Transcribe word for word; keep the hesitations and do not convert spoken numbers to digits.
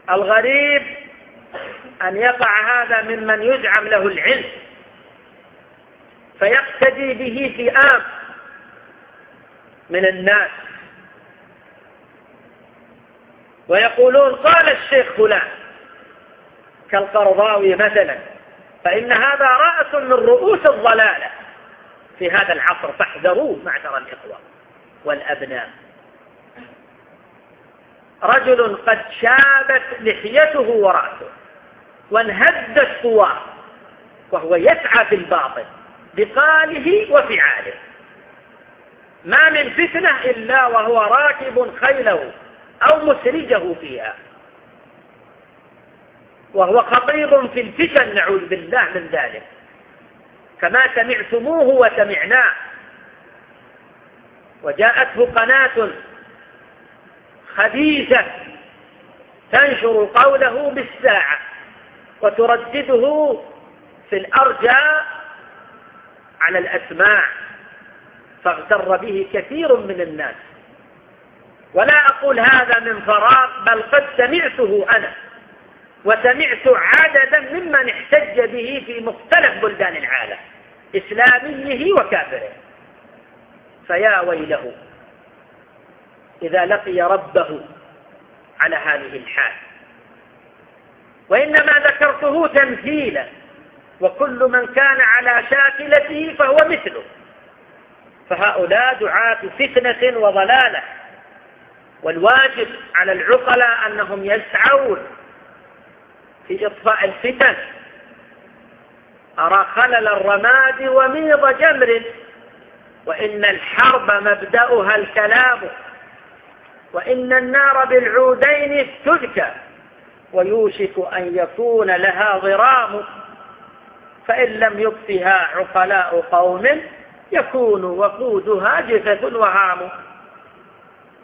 الغريب أن يقع هذا ممن يزعم له العلم فيقتدي به فئام من الناس ويقولون قال الشيخ فلان كالقرضاوي مثلا، فإن هذا رأس من رؤوس الضلالة في هذا العصر، فاحذروه معشر الإخوة والأبناء. رجل قد شابت لحيته ورأسه وانهدت صواه وهو يسعى في الباطل بقاله وفعاله، ما من فتنة إلا وهو راكب خيله أو مسرجه فيها، وهو خطير في الفتن نعوذ بالله من ذلك، كما سمعتموه وسمعناه. وجاءته قناة خبيثة تنشر قوله بالساعة وتردده في الأرجاء على الأسماع، فاغتر به كثير من الناس. ولا أقول هذا من فراغ، بل قد سمعته أنا وسمعت عددا ممن احتج به في مختلف بلدان العالم إسلاميه وكافره. فيا ويله إذا لقي ربه على هذه الحال. وإنما ذكرته تمثيلا، وكل من كان على شاكلته فهو مثله، فهؤلاء دعاة فتنة وضلالة، والواجب على العقلاء أنهم يسعون في إطفاء الفتن. أرى خلل الرماد وميض جمر، وإن الحرب مبدأها الكلام، وإن النار بالعودين تذكى، ويوشك أن يكون لها ضرام، فإن لم يطفها عقلاء قوم يكون وقودها جثث وهام.